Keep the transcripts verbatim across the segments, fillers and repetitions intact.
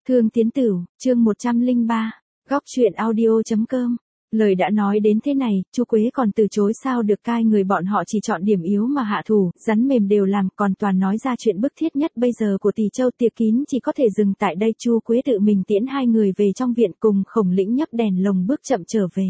Thương Tiến Tửu, chương một trăm lẻ ba, góc truyện audio.com. Lời đã nói đến thế này, Chu Quế còn từ chối sao được, cai người bọn họ chỉ chọn điểm yếu mà hạ thủ, rắn mềm đều làm, còn toàn nói ra chuyện bức thiết nhất bây giờ của Tỷ Châu. Tiệc kín chỉ có thể dừng tại đây. Chu Quế tự mình tiễn hai người về trong viện, cùng Khổng Lĩnh nhấc đèn lồng bước chậm trở về.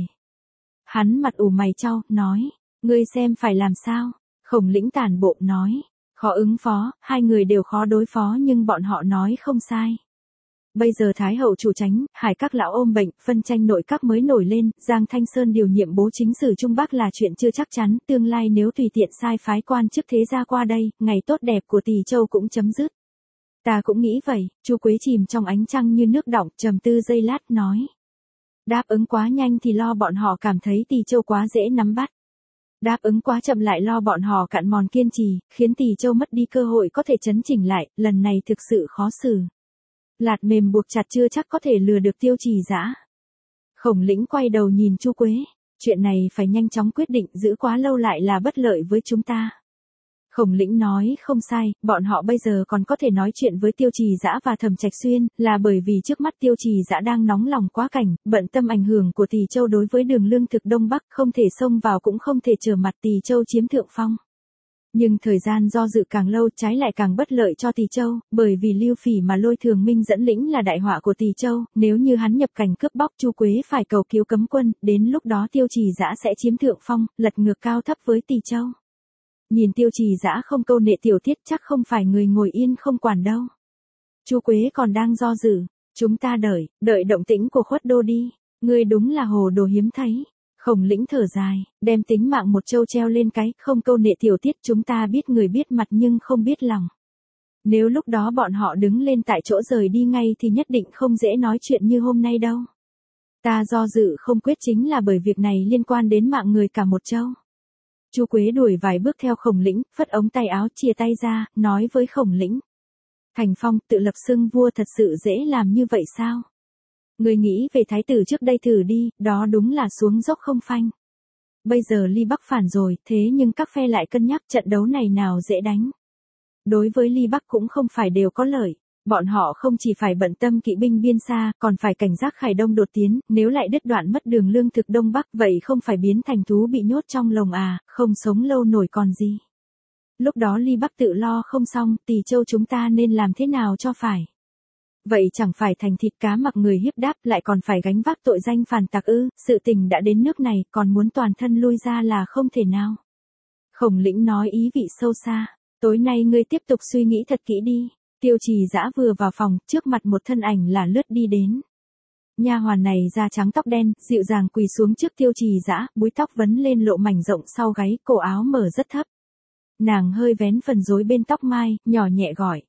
Hắn mặt ủ mày chau, nói, ngươi xem phải làm sao? Khổng Lĩnh tản bộ nói, khó ứng phó, hai người đều khó đối phó nhưng bọn họ nói không sai. Bây giờ Thái hậu chủ tránh, Hải các lão ôm bệnh, phân tranh nội các mới nổi lên, Giang Thanh Sơn điều nhiệm bố chính sử Trung Bắc là chuyện chưa chắc chắn, tương lai nếu tùy tiện sai phái quan chức thế gia qua đây, ngày tốt đẹp của Tỷ Châu cũng chấm dứt. Ta cũng nghĩ vậy. Chu Quế chìm trong ánh trăng như nước đọng, trầm tư giây lát, nói. Đáp ứng quá nhanh thì lo bọn họ cảm thấy Tỷ Châu quá dễ nắm bắt. Đáp ứng quá chậm lại lo bọn họ cạn mòn kiên trì, khiến Tỷ Châu mất đi cơ hội có thể chấn chỉnh lại, lần này thực sự khó xử. Lạt mềm buộc chặt chưa chắc có thể lừa được Tiêu Trì Dã. Khổng Lĩnh quay đầu nhìn Chu Quế, chuyện này phải nhanh chóng quyết định, giữ quá lâu lại là bất lợi với chúng ta. Khổng Lĩnh nói không sai, bọn họ bây giờ còn có thể nói chuyện với Tiêu Trì Dã và Thẩm Trạch Xuyên, là bởi vì trước mắt Tiêu Trì Dã đang nóng lòng quá cảnh, bận tâm ảnh hưởng của Tỷ Châu đối với đường lương thực Đông Bắc, không thể xông vào cũng không thể trở mặt Tỷ Châu chiếm thượng phong. Nhưng thời gian do dự càng lâu, trái lại càng bất lợi cho Tỷ Châu, bởi vì Lưu Phỉ mà Lôi Thường Minh dẫn lĩnh là đại họa của Tỷ Châu, nếu như hắn nhập cảnh cướp bóc, Chu Quế phải cầu cứu cấm quân, đến lúc đó Tiêu Trì Dã sẽ chiếm thượng phong, lật ngược cao thấp với Tỷ Châu. Nhìn Tiêu Trì Dã không câu nệ tiểu tiết, chắc không phải người ngồi yên không quản đâu. Chu Quế còn đang do dự, chúng ta đợi, đợi động tĩnh của Khuất Đô đi, ngươi đúng là hồ đồ hiếm thấy. Khổng Lĩnh thở dài, đem tính mạng một châu treo lên cái, không câu nệ tiểu tiết, chúng ta biết người biết mặt nhưng không biết lòng. Nếu lúc đó bọn họ đứng lên tại chỗ rời đi ngay thì nhất định không dễ nói chuyện như hôm nay đâu. Ta do dự không quyết chính là bởi việc này liên quan đến mạng người cả một châu. Chu Quế đuổi vài bước theo Khổng Lĩnh, phất ống tay áo chia tay ra, nói với Khổng Lĩnh. Thành Phong, tự lập xưng vua thật sự dễ làm như vậy sao? Người nghĩ về thái tử trước đây thử đi, đó đúng là xuống dốc không phanh. Bây giờ Ly Bắc phản rồi, thế nhưng các phe lại cân nhắc trận đấu này nào dễ đánh. Đối với Ly Bắc cũng không phải đều có lợi, bọn họ không chỉ phải bận tâm kỵ binh biên xa, còn phải cảnh giác Khải Đông đột tiến, nếu lại đứt đoạn mất đường lương thực Đông Bắc, vậy không phải biến thành thú bị nhốt trong lồng à, không sống lâu nổi còn gì. Lúc đó Ly Bắc tự lo không xong, Tỷ Châu chúng ta nên làm thế nào cho phải. Vậy chẳng phải thành thịt cá mặc người hiếp đáp, lại còn phải gánh vác tội danh phản tặc ư? Sự tình đã đến nước này, còn muốn toàn thân lui ra là không thể nào. Khổng Lĩnh nói ý vị sâu xa, tối nay ngươi tiếp tục suy nghĩ thật kỹ đi. Tiêu Trì Dã vừa vào phòng, trước mặt một thân ảnh là lướt đi đến. Nha hoàn này da trắng tóc đen, dịu dàng quỳ xuống trước Tiêu Trì Dã, búi tóc vấn lên lộ mảnh rộng sau gáy, cổ áo mở rất thấp. Nàng hơi vén phần rối bên tóc mai, nhỏ nhẹ gọi.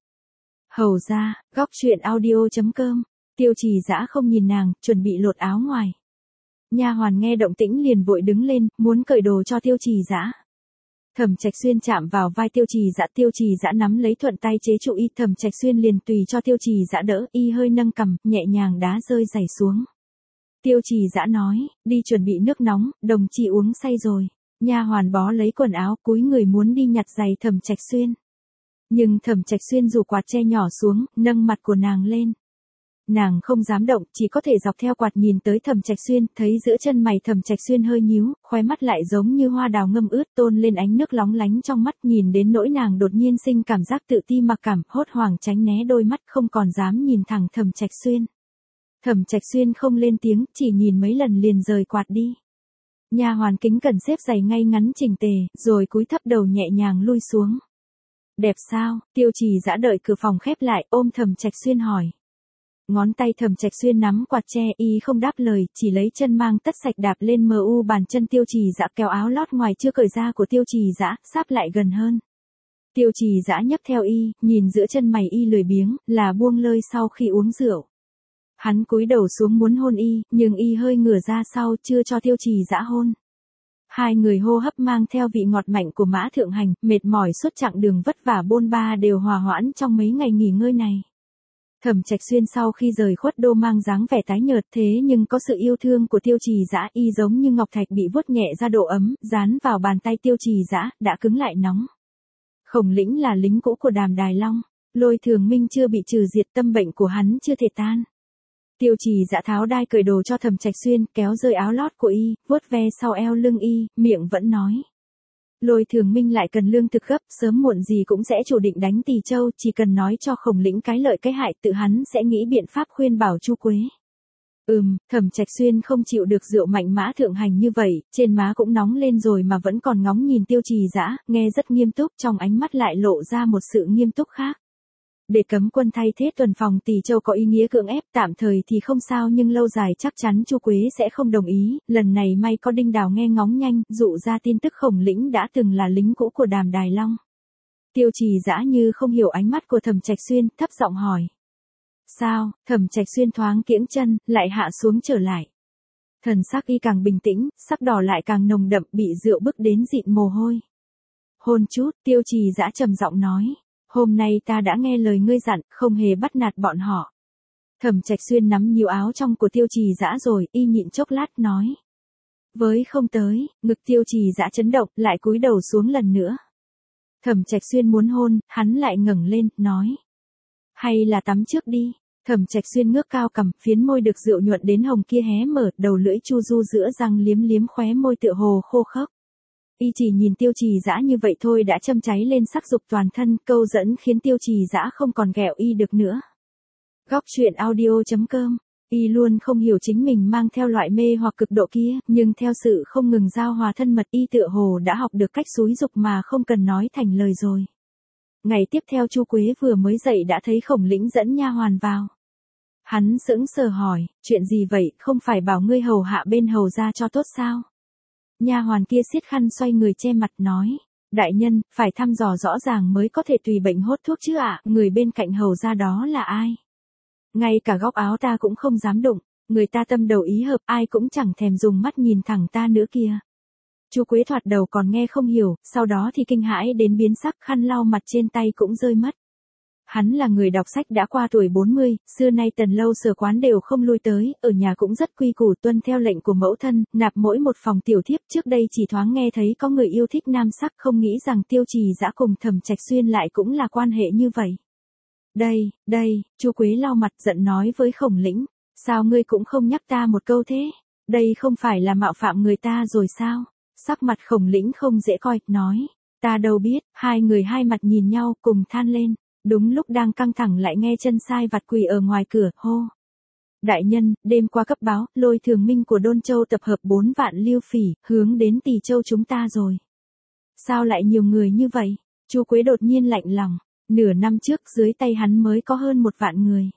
Hầu ra, góc truyện audio.com. Tiêu Trì Dã không nhìn nàng, chuẩn bị lột áo ngoài. Nha hoàn nghe động tĩnh liền vội đứng lên, muốn cởi đồ cho Tiêu Trì Dã. Thẩm Trạch Xuyên chạm vào vai Tiêu Trì Dã, Tiêu Trì Dã nắm lấy thuận tay chế trụ y, Thẩm Trạch Xuyên liền tùy cho Tiêu Trì Dã đỡ, y hơi nâng cằm, nhẹ nhàng đá rơi giày xuống. Tiêu Trì Dã nói, đi chuẩn bị nước nóng, đồng chí uống say rồi. Nha hoàn bó lấy quần áo, cúi người muốn đi nhặt giày Thẩm Trạch Xuyên. Nhưng Thẩm Trạch Xuyên rủ quạt che nhỏ xuống, nâng mặt của nàng lên. Nàng không dám động, chỉ có thể dọc theo quạt nhìn tới Thẩm Trạch Xuyên, thấy giữa chân mày Thẩm Trạch Xuyên hơi nhíu, khóe mắt lại giống như hoa đào ngâm ướt tôn lên ánh nước lóng lánh trong mắt, nhìn đến nỗi nàng đột nhiên sinh cảm giác tự ti mặc cảm, hốt hoảng tránh né đôi mắt, không còn dám nhìn thẳng Thẩm Trạch Xuyên. Thẩm Trạch Xuyên không lên tiếng, chỉ nhìn mấy lần liền rời quạt đi. Nha hoàn kính cẩn xếp giày ngay ngắn chỉnh tề, rồi cúi thấp đầu nhẹ nhàng lui xuống. Đẹp sao? Tiêu Trì Dã đợi cửa phòng khép lại, ôm Thẩm Trạch Xuyên hỏi. Ngón tay Thẩm Trạch Xuyên nắm quạt che, y không đáp lời, chỉ lấy chân mang tất sạch đạp lên mờ u bàn chân Tiêu Trì Dã, kéo áo lót ngoài chưa cởi ra của Tiêu Trì Dã, sáp lại gần hơn. Tiêu Trì Dã nhấp theo y, nhìn giữa chân mày y lười biếng, là buông lơi sau khi uống rượu. Hắn cúi đầu xuống muốn hôn y, nhưng y hơi ngửa ra sau, chưa cho Tiêu Trì Dã hôn. Hai người hô hấp mang theo vị ngọt mạnh của mã thượng hành, mệt mỏi suốt chặng đường vất vả bôn ba đều hòa hoãn trong mấy ngày nghỉ ngơi này. Thẩm Trạch Xuyên sau khi rời Khuất Đô mang dáng vẻ tái nhợt, thế nhưng có sự yêu thương của Tiêu Trì Dã, y giống như ngọc thạch bị vuốt nhẹ ra độ ấm, dán vào bàn tay Tiêu Trì Dã, đã cứng lại nóng. Khổng Lĩnh là lính cũ của Đàm Đài Long, Lôi Thường Minh chưa bị trừ diệt, tâm bệnh của hắn chưa thể tan. Tiêu Trì Dã tháo đai cởi đồ cho Thẩm Trạch Xuyên, kéo rơi áo lót của y, vuốt ve sau eo lưng y, miệng vẫn nói. Lôi Thường Minh lại cần lương thực gấp, sớm muộn gì cũng sẽ chủ định đánh Tỳ Châu, chỉ cần nói cho Khổng Lĩnh cái lợi cái hại, tự hắn sẽ nghĩ biện pháp khuyên bảo Chu Quế. Ừm, Thẩm Trạch Xuyên không chịu được rượu mạnh mã thượng hành như vậy, trên má cũng nóng lên rồi mà vẫn còn ngóng nhìn Tiêu Trì Dã, nghe rất nghiêm túc, trong ánh mắt lại lộ ra một sự nghiêm túc khác. Để cấm quân thay thế tuần phòng Tỳ Châu có ý nghĩa cưỡng ép, tạm thời thì không sao nhưng lâu dài chắc chắn Chu Quế sẽ không đồng ý, lần này may có Đinh Đào nghe ngóng nhanh, dụ ra tin tức Khổng Lĩnh đã từng là lính cũ của Đàm Đài Long. Tiêu Trì Dã như không hiểu ánh mắt của Thẩm Trạch Xuyên, thấp giọng hỏi. Sao? Thẩm Trạch Xuyên thoáng kiễng chân, lại hạ xuống trở lại. Thần sắc y càng bình tĩnh, sắc đỏ lại càng nồng đậm, bị rượu bức đến dịn mồ hôi. Hôn chút, Tiêu Trì Dã trầm giọng nói. Hôm nay ta đã nghe lời ngươi dặn, không hề bắt nạt bọn họ. Thẩm Trạch Xuyên nắm nhiều áo trong của Tiêu Trì Dã rồi, y nhịn chốc lát nói. Với không tới, ngực Tiêu Trì Dã chấn động, lại cúi đầu xuống lần nữa. Thẩm Trạch Xuyên muốn hôn, hắn lại ngẩng lên, nói. Hay là tắm trước đi. Thẩm Trạch Xuyên ngước cao cằm, phiến môi được rượu nhuận đến hồng kia hé mở, đầu lưỡi chu du giữa răng liếm liếm khóe môi tựa hồ khô khốc. Y chỉ nhìn Tiêu Trì Dã như vậy thôi đã châm cháy lên sắc dục toàn thân, câu dẫn khiến Tiêu Trì Dã không còn ghẹo y được nữa. Góc truyện audio chấm com. Y luôn không hiểu chính mình mang theo loại mê hoặc cực độ kia, nhưng theo sự không ngừng giao hòa thân mật y tựa hồ đã học được cách xúi dục mà không cần nói thành lời rồi. Ngày tiếp theo Chu Quế vừa mới dậy đã thấy Khổng Lĩnh dẫn nha hoàn vào. Hắn sững sờ hỏi, chuyện gì vậy, không phải bảo ngươi hầu hạ bên hầu gia cho tốt sao? Nha hoàn kia siết khăn xoay người che mặt nói, đại nhân, phải thăm dò rõ ràng mới có thể tùy bệnh hốt thuốc chứ ạ, người bên cạnh hầu gia đó là ai? Ngay cả góc áo ta cũng không dám đụng, người ta tâm đầu ý hợp, ai cũng chẳng thèm dùng mắt nhìn thẳng ta nữa kìa. Chu Quế thoạt đầu còn nghe không hiểu, sau đó thì kinh hãi đến biến sắc, khăn lau mặt trên tay cũng rơi mất. Hắn là người đọc sách đã qua tuổi bốn mươi, xưa nay Tần lâu sở quán đều không lui tới, ở nhà cũng rất quy củ tuân theo lệnh của mẫu thân, nạp mỗi một phòng tiểu thiếp, trước đây chỉ thoáng nghe thấy có người yêu thích nam sắc, không nghĩ rằng Tiêu Trì Dã cùng Thẩm Trạch Xuyên lại cũng là quan hệ như vậy. Đây, đây, Chu Quế lau mặt giận nói với Khổng Lĩnh, sao ngươi cũng không nhắc ta một câu thế, đây không phải là mạo phạm người ta rồi sao? Sắc mặt Khổng Lĩnh không dễ coi, nói, ta đâu biết, hai người hai mặt nhìn nhau cùng than lên. Đúng lúc đang căng thẳng lại nghe chân sai vặt quỳ ở ngoài cửa, hô. Đại nhân, đêm qua cấp báo, Lôi Thường Minh của Đôn Châu tập hợp bốn vạn liêu phỉ, hướng đến Tỳ Châu chúng ta rồi. Sao lại nhiều người như vậy? Chu Quế đột nhiên lạnh lòng, nửa năm trước dưới tay hắn mới có hơn một vạn người.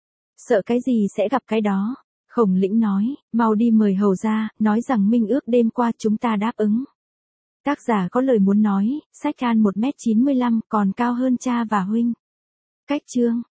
Sợ cái gì sẽ gặp cái đó? Khổng Lĩnh nói, mau đi mời hầu ra, nói rằng minh ước đêm qua chúng ta đáp ứng. Tác giả có lời muốn nói, sách can một mét chín mươi lăm, còn cao hơn cha và huynh. Cách chương